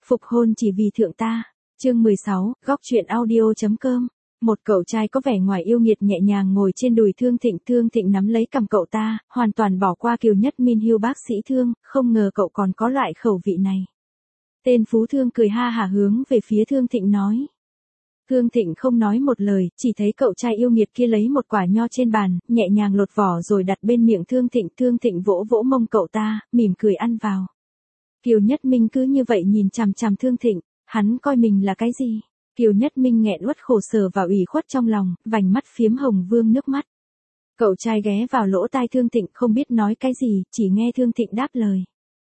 Phục hôn chỉ vì thượng ta. Chương 16, góc truyện audio.com. Một cậu trai có vẻ ngoài yêu nghiệt nhẹ nhàng ngồi trên đùi Thương Thịnh nắm lấy cằm cậu ta, hoàn toàn bỏ qua Kiều Nhất Minh hưu bác sĩ Thương, không ngờ cậu còn có loại khẩu vị này. Tên Phú Thương cười ha hả hướng về phía Thương Thịnh nói. Thương Thịnh không nói một lời, chỉ thấy cậu trai yêu nghiệt kia lấy một quả nho trên bàn, nhẹ nhàng lột vỏ rồi đặt bên miệng Thương Thịnh vỗ vỗ mông cậu ta, mỉm cười ăn vào. Kiều Nhất Minh cứ như vậy nhìn chằm chằm Thương Thịnh, hắn coi mình là cái gì? Kiều Nhất Minh nghẹn uất khổ sở và ủy khuất trong lòng, vành mắt phiếm hồng vương nước mắt. Cậu trai ghé vào lỗ tai Thương Thịnh không biết nói cái gì, chỉ nghe Thương Thịnh đáp lời.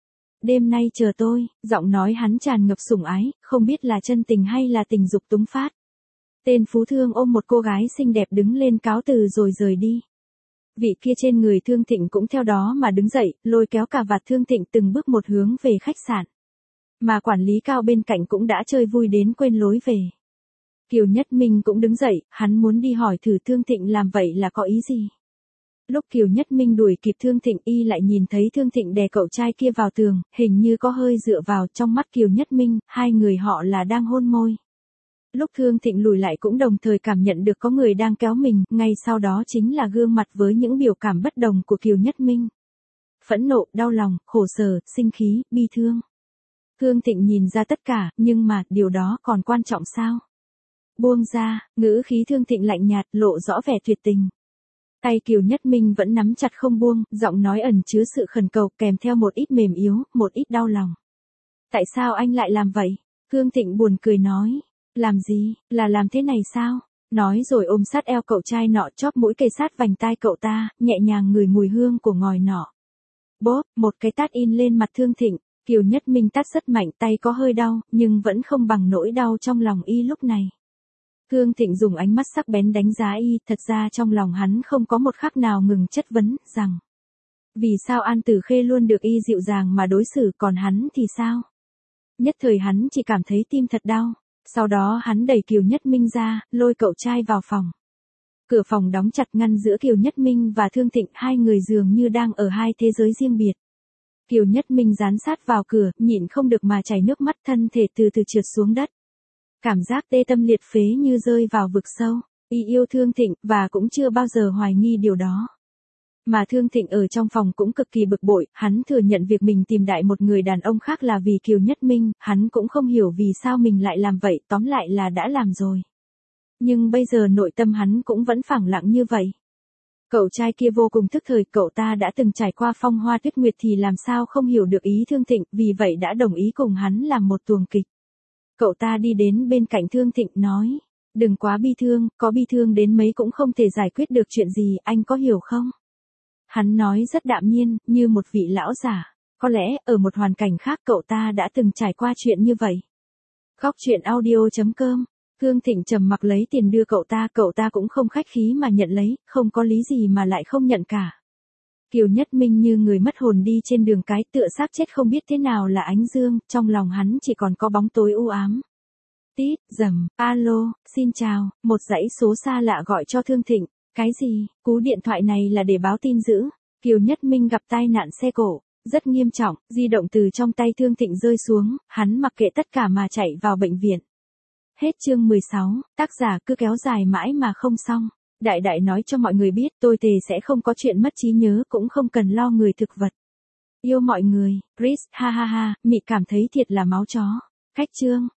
Đêm nay chờ tôi, giọng nói hắn tràn ngập sủng ái, không biết là chân tình hay là tình dục túng phát. Tên Phú Thương ôm một cô gái xinh đẹp đứng lên cáo từ rồi rời đi. Vị kia trên người Thương Thịnh cũng theo đó mà đứng dậy, lôi kéo cà vạt Thương Thịnh từng bước một hướng về khách sạn. Mà quản lý Cao bên cạnh cũng đã chơi vui đến quên lối về. Kiều Nhất Minh cũng đứng dậy, hắn muốn đi hỏi thử Thương Thịnh làm vậy là có ý gì. Lúc Kiều Nhất Minh đuổi kịp Thương Thịnh y lại nhìn thấy Thương Thịnh đè cậu trai kia vào tường, hình như có hơi dựa vào trong mắt Kiều Nhất Minh, hai người họ là đang hôn môi. Lúc Thương Thịnh lùi lại cũng đồng thời cảm nhận được có người đang kéo mình, ngay sau đó chính là gương mặt với những biểu cảm bất đồng của Kiều Nhất Minh. Phẫn nộ, đau lòng, khổ sở, sinh khí, bi thương. Thương Thịnh nhìn ra tất cả, nhưng mà, điều đó còn quan trọng sao? Buông ra, ngữ khí Thương Thịnh lạnh nhạt, lộ rõ vẻ tuyệt tình. Tay Kiều Nhất Minh vẫn nắm chặt không buông, giọng nói ẩn chứa sự khẩn cầu kèm theo một ít mềm yếu, một ít đau lòng. Tại sao anh lại làm vậy? Thương Thịnh buồn cười nói. Làm gì, là làm thế này sao? Nói rồi ôm sát eo cậu trai nọ chóp mũi kề sát vành tai cậu ta, nhẹ nhàng ngửi mùi hương của ngòi nọ. Bốp, một cái tát in lên mặt Thương Thịnh, Kiều Nhất Minh tát rất mạnh, tay có hơi đau, nhưng vẫn không bằng nỗi đau trong lòng y lúc này. Thương Thịnh dùng ánh mắt sắc bén đánh giá y, thật ra trong lòng hắn không có một khắc nào ngừng chất vấn, rằng vì sao An Tử Khê luôn được y dịu dàng mà đối xử, còn hắn thì sao? Nhất thời hắn chỉ cảm thấy tim thật đau. Sau đó hắn đẩy Kiều Nhất Minh ra, lôi cậu trai vào phòng. Cửa phòng đóng chặt ngăn giữa Kiều Nhất Minh và Thương Thịnh, hai người dường như đang ở hai thế giới riêng biệt. Kiều Nhất Minh dán sát vào cửa, nhịn không được mà chảy nước mắt, thân thể từ từ trượt xuống đất. Cảm giác tê tâm liệt phế như rơi vào vực sâu. Y yêu Thương Thịnh, và cũng chưa bao giờ hoài nghi điều đó. Mà Thương Thịnh ở trong phòng cũng cực kỳ bực bội, hắn thừa nhận việc mình tìm đại một người đàn ông khác là vì Kiều Nhất Minh, hắn cũng không hiểu vì sao mình lại làm vậy, tóm lại là đã làm rồi. Nhưng bây giờ nội tâm hắn cũng vẫn phẳng lặng như vậy. Cậu trai kia vô cùng thức thời, cậu ta đã từng trải qua phong hoa tuyết nguyệt thì làm sao không hiểu được ý Thương Thịnh, vì vậy đã đồng ý cùng hắn làm một tuồng kịch. Cậu ta đi đến bên cạnh Thương Thịnh nói, đừng quá bi thương, có bi thương đến mấy cũng không thể giải quyết được chuyện gì, anh có hiểu không? Hắn nói rất đạm nhiên, như một vị lão giả. Có lẽ, ở một hoàn cảnh khác cậu ta đã từng trải qua chuyện như vậy. Góc truyện audio.com. Thương Thịnh trầm mặc lấy tiền đưa cậu ta cũng không khách khí mà nhận lấy, không có lý gì mà lại không nhận cả. Kiều Nhất Minh như người mất hồn đi trên đường cái, tựa xác chết không biết thế nào là ánh dương, trong lòng hắn chỉ còn có bóng tối u ám. Tít, dầm, alo, xin chào, một dãy số xa lạ gọi cho Thương Thịnh. Cái gì, cú điện thoại này là để báo tin dữ. Kiều Nhất Minh gặp tai nạn xe cộ, rất nghiêm trọng, di động từ trong tay Thương Thịnh rơi xuống, hắn mặc kệ tất cả mà chạy vào bệnh viện. Hết chương 16, tác giả cứ kéo dài mãi mà không xong. Đại đại nói cho mọi người biết tôi thề sẽ không có chuyện mất trí nhớ, cũng không cần lo người thực vật. Yêu mọi người, Chris, ha ha ha, Mị cảm thấy thiệt là máu chó. Cách chương.